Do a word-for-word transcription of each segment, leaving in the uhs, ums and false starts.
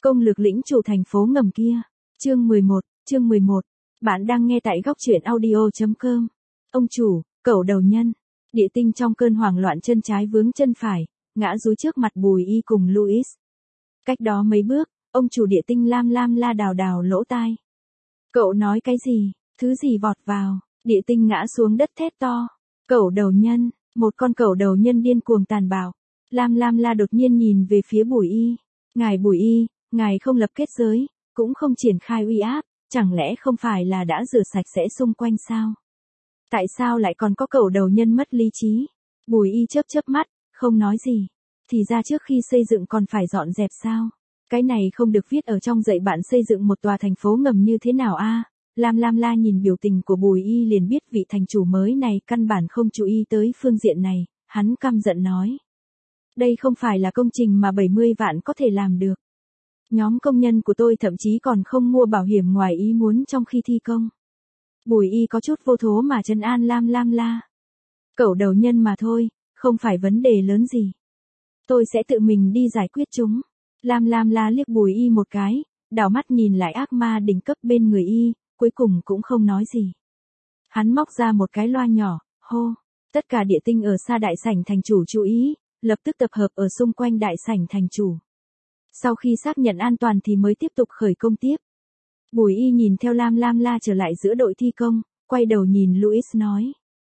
Công lược lĩnh chủ thành phố ngầm kia. Chương mười một, chương mười một. Bạn đang nghe tại góc truyện audio chấm com. Ông chủ, cẩu đầu nhân. Địa tinh trong cơn hoảng loạn chân trái vướng chân phải, ngã rúi trước mặt Bùi Y cùng Louis. Cách đó mấy bước, ông chủ địa tinh lam lam la đào đào lỗ tai. Cậu nói cái gì, thứ gì vọt vào, địa tinh ngã xuống đất thét to. Cẩu đầu nhân, một con cẩu đầu nhân điên cuồng tàn bạo. Lam lam la đột nhiên nhìn về phía Bùi Y. Ngài Bùi Y, ngài không lập kết giới, cũng không triển khai uy áp, chẳng lẽ không phải là đã rửa sạch sẽ xung quanh sao? Tại sao lại còn có cẩu đầu nhân mất lý trí? Bùi Y chớp chớp mắt, không nói gì. Thì ra trước khi xây dựng còn phải dọn dẹp sao? Cái này không được viết ở trong dạy bạn xây dựng một tòa thành phố ngầm như thế nào a? Lam Lam La nhìn biểu tình của Bùi Y liền biết vị thành chủ mới này căn bản không chú ý tới phương diện này, hắn căm giận nói. Đây không phải là công trình mà bảy mươi vạn có thể làm được. Nhóm công nhân của tôi thậm chí còn không mua bảo hiểm ngoài ý muốn trong khi thi công. Bùi Y có chút vô thố mà trấn an Lam Lam La. Cẩu đầu nhân mà thôi, không phải vấn đề lớn gì. Tôi sẽ tự mình đi giải quyết chúng. Lam Lam La liếc Bùi Y một cái, đảo mắt nhìn lại ác ma đỉnh cấp bên người Y, cuối cùng cũng không nói gì. Hắn móc ra một cái loa nhỏ, hô. Tất cả địa tinh ở xa đại sảnh thành chủ chú ý, lập tức tập hợp ở xung quanh đại sảnh thành chủ. Sau khi xác nhận an toàn thì mới tiếp tục khởi công tiếp. Bùi Y nhìn theo Lam Lam La trở lại giữa đội thi công, quay đầu nhìn Louis nói.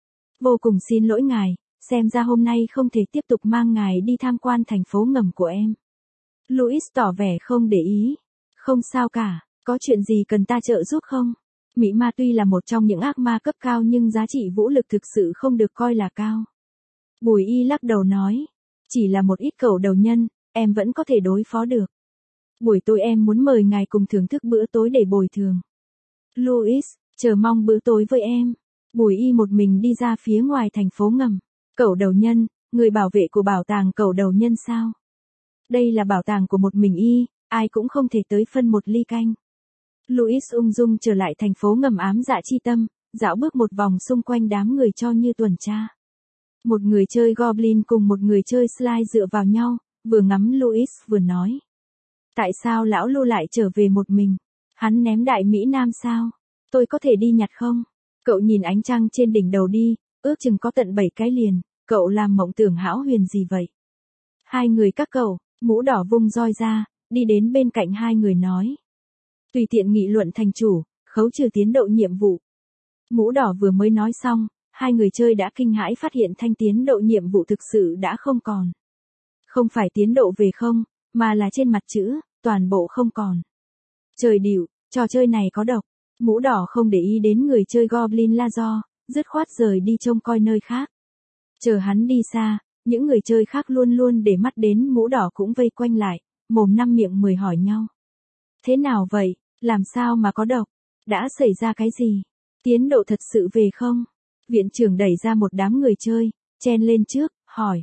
Vô cùng xin lỗi ngài, xem ra hôm nay không thể tiếp tục mang ngài đi tham quan thành phố ngầm của em. Louis tỏ vẻ không để ý. Không sao cả, có chuyện gì cần ta trợ giúp không? Mị ma tuy là một trong những ác ma cấp cao nhưng giá trị vũ lực thực sự không được coi là cao. Bùi Y lắc đầu nói. Chỉ là một ít cẩu đầu nhân, em vẫn có thể đối phó được. Buổi tối em muốn mời ngài cùng thưởng thức bữa tối để bồi thường. Louis, chờ mong bữa tối với em. Bùi Y một mình đi ra phía ngoài thành phố ngầm. Cẩu đầu nhân, người bảo vệ của bảo tàng cẩu đầu nhân sao? Đây là bảo tàng của một mình Y, ai cũng không thể tới phân một ly canh. Louis ung dung trở lại thành phố ngầm ám dạ chi tâm, dạo bước một vòng xung quanh đám người cho như tuần tra. Một người chơi Goblin cùng một người chơi Slide dựa vào nhau, vừa ngắm Louis vừa nói. Tại sao lão Lu lại trở về một mình? Hắn ném đại Mỹ Nam sao? Tôi có thể đi nhặt không? Cậu nhìn ánh trăng trên đỉnh đầu đi, ước chừng có tận bảy cái liền, cậu làm mộng tưởng hão huyền gì vậy? Hai người các cậu, mũ đỏ vung roi ra, đi đến bên cạnh hai người nói. Tùy tiện nghị luận thành chủ, khấu trừ tiến độ nhiệm vụ. Mũ đỏ vừa mới nói xong, hai người chơi đã kinh hãi phát hiện thanh tiến độ nhiệm vụ thực sự đã không còn. Không phải tiến độ về không, mà là trên mặt chữ, toàn bộ không còn. Trời điệu, trò chơi này có độc. Mũ đỏ không để ý đến người chơi Goblin la do, dứt khoát rời đi trông coi nơi khác. Chờ hắn đi xa, những người chơi khác luôn luôn để mắt đến mũ đỏ cũng vây quanh lại, mồm năm miệng mười hỏi nhau. Thế nào vậy, làm sao mà có độc? Đã xảy ra cái gì? Tiến độ thật sự về không? Viện trưởng đẩy ra một đám người chơi, chen lên trước, hỏi.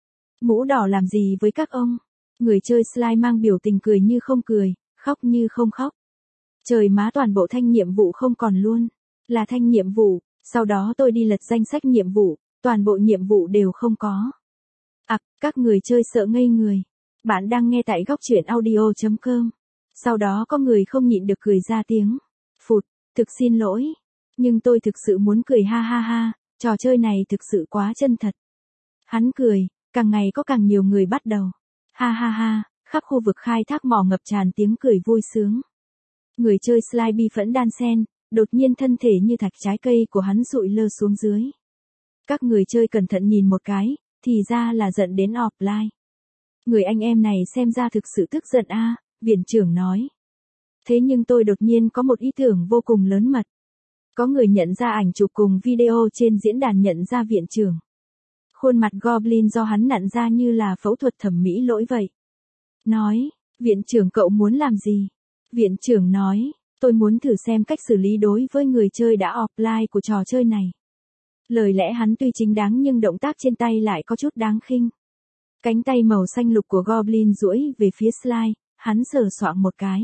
Mũ đỏ làm gì với các ông? Người chơi Slide mang biểu tình cười như không cười, khóc như không khóc. Trời má, toàn bộ thanh nhiệm vụ không còn luôn. Là thanh nhiệm vụ, sau đó tôi đi lật danh sách nhiệm vụ, toàn bộ nhiệm vụ đều không có. Ặc, à, các người chơi sợ ngây người. Bạn đang nghe tại góc truyện audio chấm com. Sau đó có người không nhịn được cười ra tiếng. Phụt, thực xin lỗi. Nhưng tôi thực sự muốn cười ha ha ha, trò chơi này thực sự quá chân thật. Hắn cười, càng ngày có càng nhiều người bắt đầu. Ha ha ha, khắp khu vực khai thác mỏ ngập tràn tiếng cười vui sướng. Người chơi Slide bi phẫn đan sen, đột nhiên thân thể như thạch trái cây của hắn rụi lơ xuống dưới. Các người chơi cẩn thận nhìn một cái, thì ra là giận đến offline. Người anh em này xem ra thực sự tức giận a, à, viện trưởng nói. Thế nhưng tôi đột nhiên có một ý tưởng vô cùng lớn mật. Có người nhận ra ảnh chụp cùng video trên diễn đàn nhận ra viện trưởng. Khuôn mặt Goblin do hắn nặn ra như là phẫu thuật thẩm mỹ lỗi vậy. Nói, viện trưởng cậu muốn làm gì? Viện trưởng nói, tôi muốn thử xem cách xử lý đối với người chơi đã offline của trò chơi này. Lời lẽ hắn tuy chính đáng nhưng động tác trên tay lại có chút đáng khinh. Cánh tay màu xanh lục của Goblin duỗi về phía Slide, hắn sờ soạng một cái.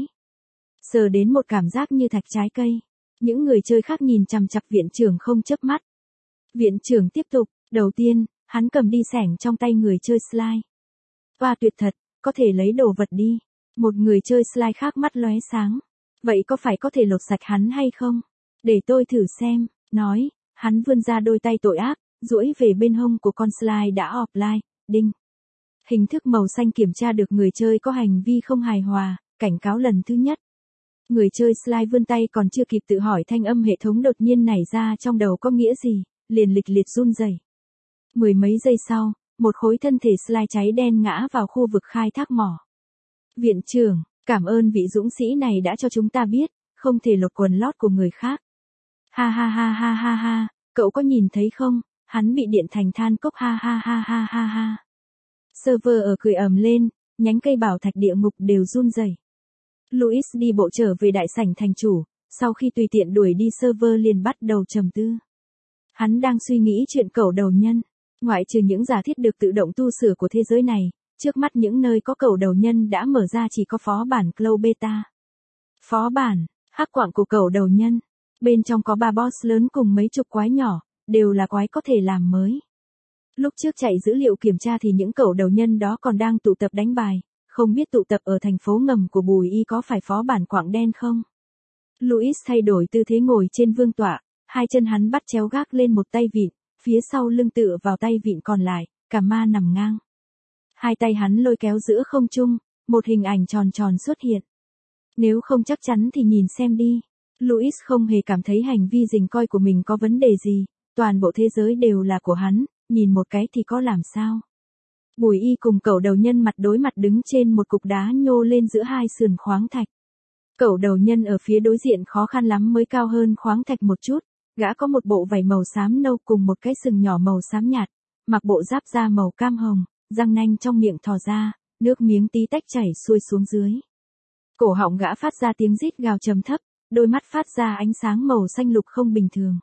Sờ đến một cảm giác như thạch trái cây. Những người chơi khác nhìn chằm chằm viện trưởng không chớp mắt. Viện trưởng tiếp tục, đầu tiên, hắn cầm đi xẻng trong tay người chơi Slide. Và tuyệt thật, có thể lấy đồ vật đi. Một người chơi slide khác mắt lóe sáng. Vậy có phải có thể lột sạch hắn hay không? Để tôi thử xem, nói, hắn vươn ra đôi tay tội ác, duỗi về bên hông của con slide đã offline, đinh. Hình thức màu xanh kiểm tra được người chơi có hành vi không hài hòa, cảnh cáo lần thứ nhất. Người chơi slide vươn tay còn chưa kịp tự hỏi thanh âm hệ thống đột nhiên nảy ra trong đầu có nghĩa gì, liền lịch liệt run rẩy. Mười mấy giây sau, một khối thân thể slide cháy đen ngã vào khu vực khai thác mỏ. Viện trưởng, cảm ơn vị dũng sĩ này đã cho chúng ta biết, không thể lột quần lót của người khác. Ha ha ha ha ha ha, cậu có nhìn thấy không, hắn bị điện thành than cốc ha ha ha ha ha ha. Server ở cười ầm lên, nhánh cây bảo thạch địa ngục đều run rẩy. Louis đi bộ trở về đại sảnh thành chủ, sau khi tùy tiện đuổi đi server liền bắt đầu trầm tư. Hắn đang suy nghĩ chuyện cẩu đầu nhân, ngoại trừ những giả thiết được tự động tu sửa của thế giới này, trước mắt những nơi có cẩu đầu nhân đã mở ra chỉ có phó bản Cloud Beta. Phó bản, hắc quạng của cẩu đầu nhân, bên trong có ba boss lớn cùng mấy chục quái nhỏ, đều là quái có thể làm mới. Lúc trước chạy dữ liệu kiểm tra thì những cẩu đầu nhân đó còn đang tụ tập đánh bài, không biết tụ tập ở thành phố ngầm của Bùi Y có phải phó bản quạng đen không? Louis thay đổi tư thế ngồi trên vương tọa, hai chân hắn bắt chéo gác lên một tay vịn, phía sau lưng tựa vào tay vịn còn lại, cả ma nằm ngang. Hai tay hắn lôi kéo giữa không trung, một hình ảnh tròn tròn xuất hiện. Nếu không chắc chắn thì nhìn xem đi. Louis không hề cảm thấy hành vi rình coi của mình có vấn đề gì, toàn bộ thế giới đều là của hắn, nhìn một cái thì có làm sao. Bùi Y cùng cẩu đầu nhân mặt đối mặt đứng trên một cục đá nhô lên giữa hai sườn khoáng thạch. Cẩu đầu nhân ở phía đối diện khó khăn lắm mới cao hơn khoáng thạch một chút, gã có một bộ vảy màu xám nâu cùng một cái sừng nhỏ màu xám nhạt, mặc bộ giáp da màu cam hồng, răng nanh trong miệng thò ra, nước miếng tí tách chảy xuôi xuống dưới. Cổ họng gã phát ra tiếng rít gào trầm thấp, đôi mắt phát ra ánh sáng màu xanh lục không bình thường.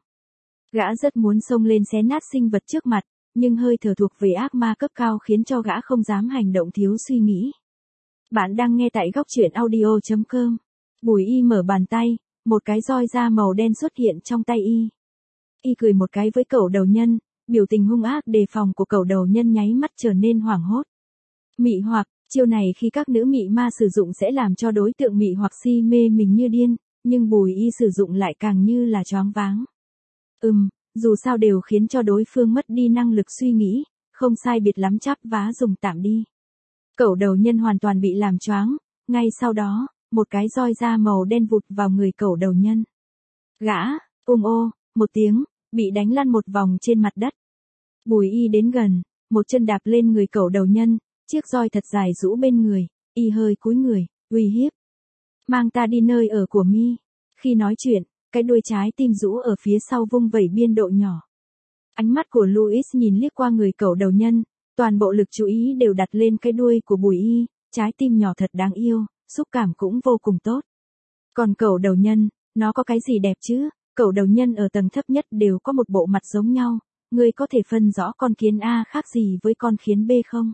Gã rất muốn xông lên xé nát sinh vật trước mặt, nhưng hơi thở thuộc về ác ma cấp cao khiến cho gã không dám hành động thiếu suy nghĩ. Bạn đang nghe tại góc truyện audio chấm com. Bùi Y mở bàn tay, một cái roi da màu đen xuất hiện trong tay Y. Y cười một cái với cẩu đầu nhân, biểu tình hung ác đề phòng của cẩu đầu nhân nháy mắt trở nên hoảng hốt. Mị hoặc, chiêu này khi các nữ mị ma sử dụng sẽ làm cho đối tượng mị hoặc si mê mình như điên, nhưng Bùi Y sử dụng lại càng như là choáng váng. Ừm, dù sao đều khiến cho đối phương mất đi năng lực suy nghĩ, không sai biệt lắm chắp vá dùng tạm đi. Cẩu đầu nhân hoàn toàn bị làm choáng, ngay sau đó, một cái roi da màu đen vụt vào người cẩu đầu nhân. Gã, ung ô, một tiếng, bị đánh lăn một vòng trên mặt đất. Bùi Y đến gần, một chân đạp lên người cẩu đầu nhân, chiếc roi thật dài rũ bên người, Y hơi cúi người, uy hiếp. Mang ta đi nơi ở của mi. Khi nói chuyện, cái đuôi trái tim rũ ở phía sau vung vẩy biên độ nhỏ. Ánh mắt của Louis nhìn liếc qua người cẩu đầu nhân, toàn bộ lực chú ý đều đặt lên cái đuôi của Bùi Y, trái tim nhỏ thật đáng yêu, xúc cảm cũng vô cùng tốt. Còn cẩu đầu nhân, nó có cái gì đẹp chứ? Cẩu đầu nhân ở tầng thấp nhất đều có một bộ mặt giống nhau, ngươi có thể phân rõ con kiến A khác gì với con kiến B không?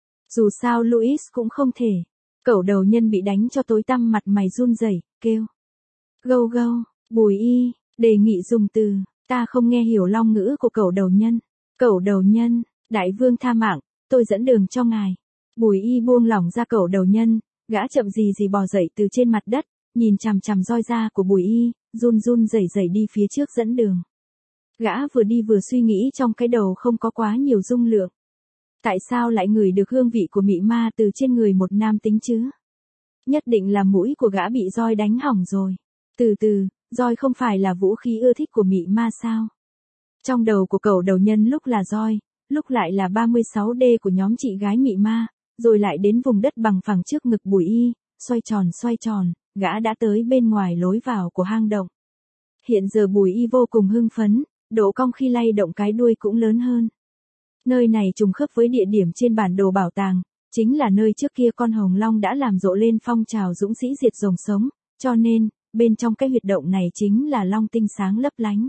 Dù sao Louis cũng không thể. Cẩu đầu nhân bị đánh cho tối tăm mặt mày run rẩy, kêu. Gâu gâu, Bùi Y, đề nghị dùng từ, ta không nghe hiểu long ngữ của cẩu đầu nhân. Cẩu đầu nhân, đại vương tha mạng, tôi dẫn đường cho ngài. Bùi Y buông lỏng ra cẩu đầu nhân, gã chậm gì gì bò dậy từ trên mặt đất, nhìn chằm chằm roi da của Bùi Y, run run rẩy rẩy đi phía trước dẫn đường. Gã vừa đi vừa suy nghĩ trong cái đầu không có quá nhiều dung lượng. Tại sao lại ngửi được hương vị của mị ma từ trên người một nam tính chứ? Nhất định là mũi của gã bị roi đánh hỏng rồi. Từ từ, roi không phải là vũ khí ưa thích của mị ma sao? Trong đầu của cẩu đầu nhân lúc là roi, lúc lại là ba mươi sáu D của nhóm chị gái mị ma, rồi lại đến vùng đất bằng phẳng trước ngực Bùi Y, xoay tròn xoay tròn, gã đã tới bên ngoài lối vào của hang động. Hiện giờ Bùi Y vô cùng hưng phấn, độ cong khi lay động cái đuôi cũng lớn hơn. Nơi này trùng khớp với địa điểm trên bản đồ bảo tàng, chính là nơi trước kia con hồng long đã làm rộ lên phong trào dũng sĩ diệt rồng sống, cho nên, bên trong cái huyệt động này chính là long tinh sáng lấp lánh.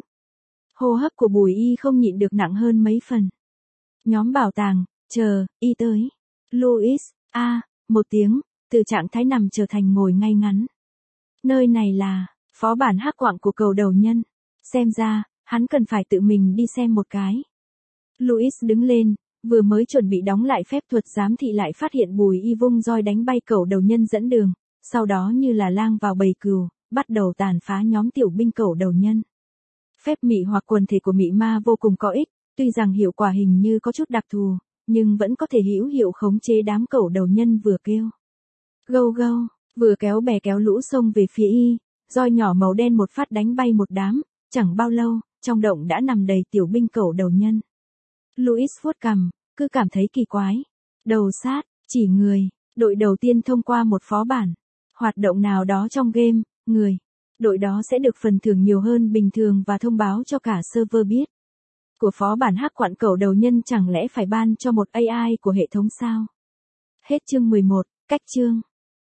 Hô hấp của Bùi Y không nhịn được nặng hơn mấy phần. Nhóm bảo tàng, chờ, Y tới. Louis, a, à, một tiếng, từ trạng thái nằm trở thành ngồi ngay ngắn. Nơi này là, phó bản hắc quạng của cẩu đầu nhân. Xem ra, hắn cần phải tự mình đi xem một cái. Louis đứng lên, vừa mới chuẩn bị đóng lại phép thuật giám thị lại phát hiện Bùi Y vung roi đánh bay cẩu đầu nhân dẫn đường, sau đó như là lang vào bầy cừu, bắt đầu tàn phá nhóm tiểu binh cẩu đầu nhân. Phép mị hoặc quần thể của mị ma vô cùng có ích, tuy rằng hiệu quả hình như có chút đặc thù, nhưng vẫn có thể hữu hiệu khống chế đám cẩu đầu nhân vừa kêu gâu gâu, vừa kéo bè kéo lũ xông về phía y, roi nhỏ màu đen một phát đánh bay một đám, chẳng bao lâu, trong động đã nằm đầy tiểu binh cẩu đầu nhân. Louis vuốt cằm, cứ cảm thấy kỳ quái. Đầu sát, chỉ người, đội đầu tiên thông qua một phó bản. Hoạt động nào đó trong game, người. Đội đó sẽ được phần thưởng nhiều hơn bình thường và thông báo cho cả server biết. Của phó bản hắc quạn cẩu đầu nhân chẳng lẽ phải ban cho một a i của hệ thống sao? Hết chương mười một, cách chương.